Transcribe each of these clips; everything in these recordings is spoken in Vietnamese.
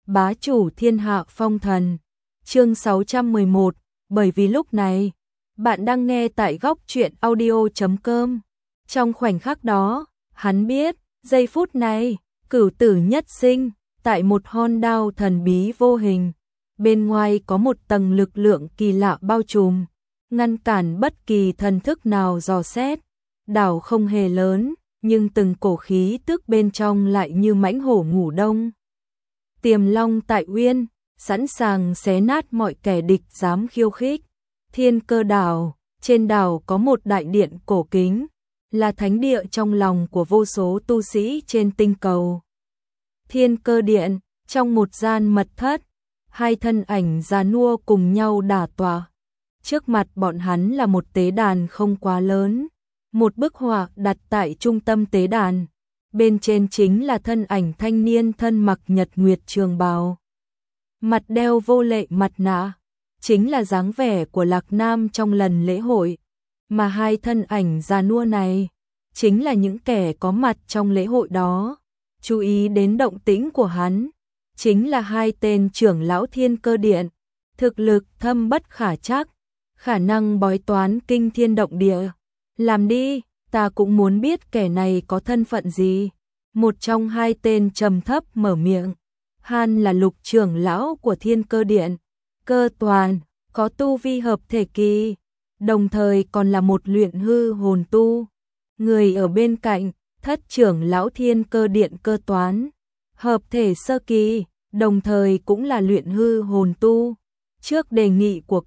bá chủ thiên hạ phong thần. Chương 611, bởi vì lúc này, bạn đang nghe tại góc truyện audio.com. Trong khoảnh khắc đó, hắn biết, giây phút này, cửu tử nhất sinh, tại một hòn đảo thần bí vô hình. Bên ngoài có một tầng lực lượng kỳ lạ bao trùm, ngăn cản bất kỳ thần thức nào dò xét. Đảo không hề lớn, nhưng từng cổ khí tức bên trong lại như mãnh hổ ngủ đông. Tiềm long tại uyên, sẵn sàng xé nát mọi kẻ địch dám khiêu khích. Thiên Cơ đảo, trên đảo có một đại điện cổ kính, là thánh địa trong lòng của vô số tu sĩ trên tinh cầu. Thiên Cơ điện, trong một gian mật thất, hai thân ảnh già nua cùng nhau đả tọa. Trước mặt bọn hắn là một tế đàn không quá lớn, một bức họa đặt tại trung tâm tế đàn. Bên trên chính là thân ảnh thanh niên thân mặc nhật nguyệt trường bào, mặt đeo vô lệ mặt nạ, chính là dáng vẻ của Lạc Nam trong lần lễ hội. Mà hai thân ảnh già nua này, chính là những kẻ có mặt trong lễ hội đó. Chú ý đến động tĩnh của hắn, chính là hai tên trưởng lão Thiên Cơ điện, thực lực thâm bất khả trắc, khả năng bói toán kinh thiên động địa. Làm đi, ta cũng muốn biết kẻ này có thân phận gì. Một trong hai tên trầm thấp mở miệng. Hắn là lục trưởng lão của Thiên Cơ điện, Cơ Toàn, có tu vi hợp thể kỳ, đồng thời còn là một luyện hư hồn tu. Người ở bên cạnh, thất trưởng lão Thiên Cơ điện Cơ Toán, hợp thể sơ kỳ, đồng thời cũng là luyện hư hồn tu. Trước đề nghị của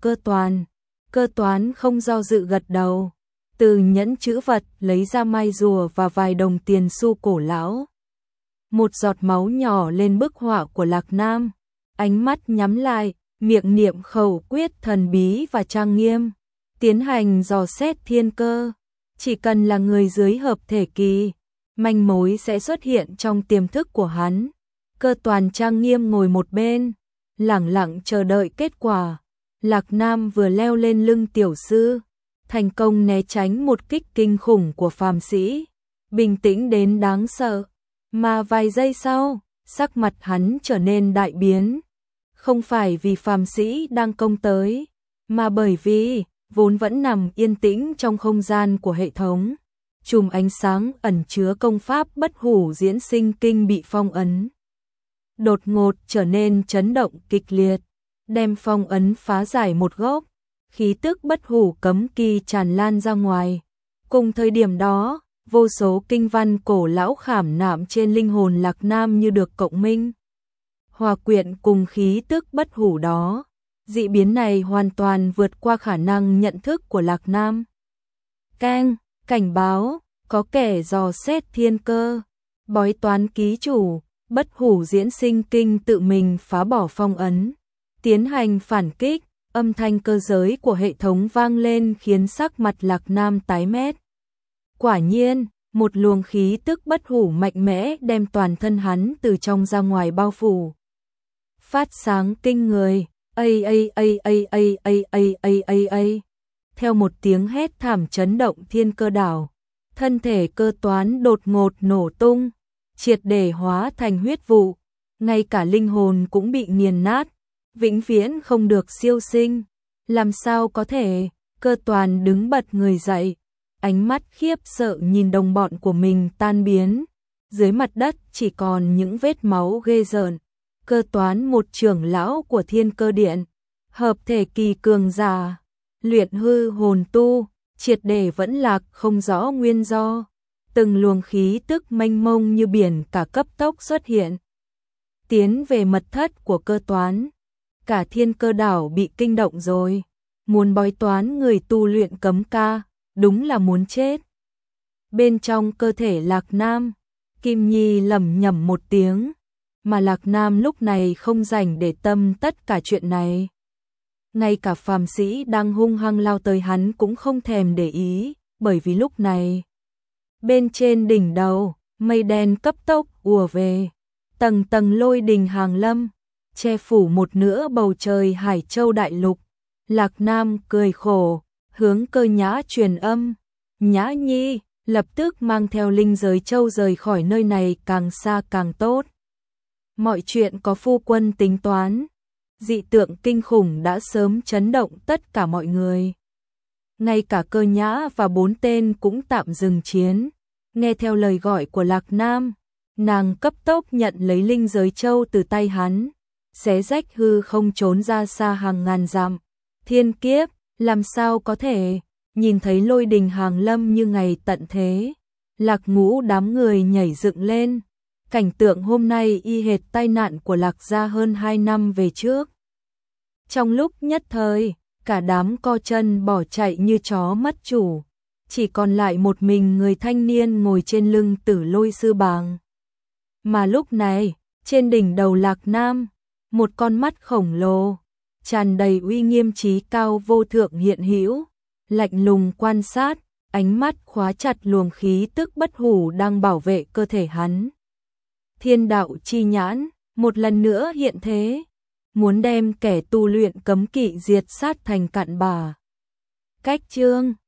Cơ Toán không do dự gật đầu, từ nhẫn chữ vật lấy ra mai rùa và vài đồng tiền xu cổ lão. Một giọt máu nhỏ lên bức họa của Lạc Nam, ánh mắt nhắm lại, miệng niệm khẩu quyết thần bí và trang nghiêm, tiến hành dò xét thiên cơ. Chỉ cần là người dưới hợp thể kỳ, manh mối sẽ xuất hiện trong tiềm thức của hắn. Cơ Toàn trang nghiêm ngồi một bên, lẳng lặng chờ đợi kết quả. Lạc Nam vừa leo lên lưng tiểu sư, thành công né tránh một kích kinh khủng của phàm sĩ, bình tĩnh đến đáng sợ. Mà vài giây sau, sắc mặt hắn trở nên đại biến. Không phải vì phàm sĩ đang công tới, mà bởi vì vốn vẫn nằm yên tĩnh trong không gian của hệ thống, chùm ánh sáng ẩn chứa công pháp bất hủ diễn sinh kinh bị phong ấn. Đột ngột trở nên chấn động kịch liệt, đem phong ấn phá giải một góc, khí tức bất hủ cấm kỳ tràn lan ra ngoài. Cùng thời điểm đó, vô số kinh văn cổ lão khảm nạm trên linh hồn Lạc Nam như được cộng minh, hòa quyện cùng khí tức bất hủ đó. Dị biến này hoàn toàn vượt qua khả năng nhận thức của Lạc Nam. Keng, cảnh báo, có kẻ dò xét thiên cơ, bói toán ký chủ, bất hủ diễn sinh kinh tự mình phá bỏ phong ấn, tiến hành phản kích. Âm thanh cơ giới của hệ thống vang lên khiến sắc mặt Lạc Nam tái mét. Quả nhiên, một luồng khí tức bất hủ mạnh mẽ đem toàn thân hắn từ trong ra ngoài bao phủ. Phát sáng kinh người, theo một tiếng hét thảm chấn động thiên cơ đảo, thân thể Cơ Toán đột ngột nổ tung, triệt để hóa thành huyết vụ, ngay cả linh hồn cũng bị nghiền nát, vĩnh viễn không được siêu sinh. Làm sao có thể? Cơ Toàn đứng bật người dậy, ánh mắt khiếp sợ nhìn đồng bọn của mình tan biến, dưới mặt đất chỉ còn những vết máu ghê rợn. Cơ Toán, một trưởng lão của Thiên Cơ điện, hợp thể kỳ cường giả, luyện hư hồn tu, triệt để vẫn lạc không rõ nguyên do. Từng luồng khí tức mênh mông như biển cả cấp tốc xuất hiện, tiến về mật thất của Cơ Toán. Cả Thiên Cơ đảo bị kinh động rồi, muốn bói toán người tu luyện cấm ca, đúng là muốn chết. Bên trong cơ thể Lạc Nam, Kim Nhi lẩm nhẩm một tiếng, mà Lạc Nam lúc này không rảnh để tâm tất cả chuyện này. Ngay cả phàm sĩ đang hung hăng lao tới hắn cũng không thèm để ý, bởi vì lúc này, bên trên đỉnh đầu, mây đen cấp tốc ùa về, tầng tầng lôi đình hàng lâm, che phủ một nửa bầu trời Hải Châu đại lục. Lạc Nam cười khổ, hướng Cơ Nhã truyền âm, Nhã Nhi, lập tức mang theo linh giới châu rời khỏi nơi này càng xa càng tốt. Mọi chuyện có phu quân tính toán, dị tượng kinh khủng đã sớm chấn động tất cả mọi người. Ngay cả Cơ Nhã và 4 tên cũng tạm dừng chiến, nghe theo lời gọi của Lạc Nam, nàng cấp tốc nhận lấy linh giới châu từ tay hắn, xé rách hư không trốn ra xa hàng ngàn dặm. Thiên kiếp, làm sao có thể, nhìn thấy lôi đình hàng lâm như ngày tận thế. Lạc Ngũ đám người nhảy dựng lên, cảnh tượng hôm nay y hệt tai nạn của Lạc gia hơn 2 năm về trước. Trong lúc nhất thời, cả đám co chân bỏ chạy như chó mất chủ, chỉ còn lại một mình người thanh niên ngồi trên lưng Tử Lôi sư bàng. Mà lúc này, trên đỉnh đầu Lạc Nam, một con mắt khổng lồ, tràn đầy uy nghiêm trí cao vô thượng hiện hữu, lạnh lùng quan sát, ánh mắt khóa chặt luồng khí tức bất hủ đang bảo vệ cơ thể hắn. Thiên đạo chi nhãn, một lần nữa hiện thế, muốn đem kẻ tu luyện cấm kỵ diệt sát thành cặn bã. Cách chương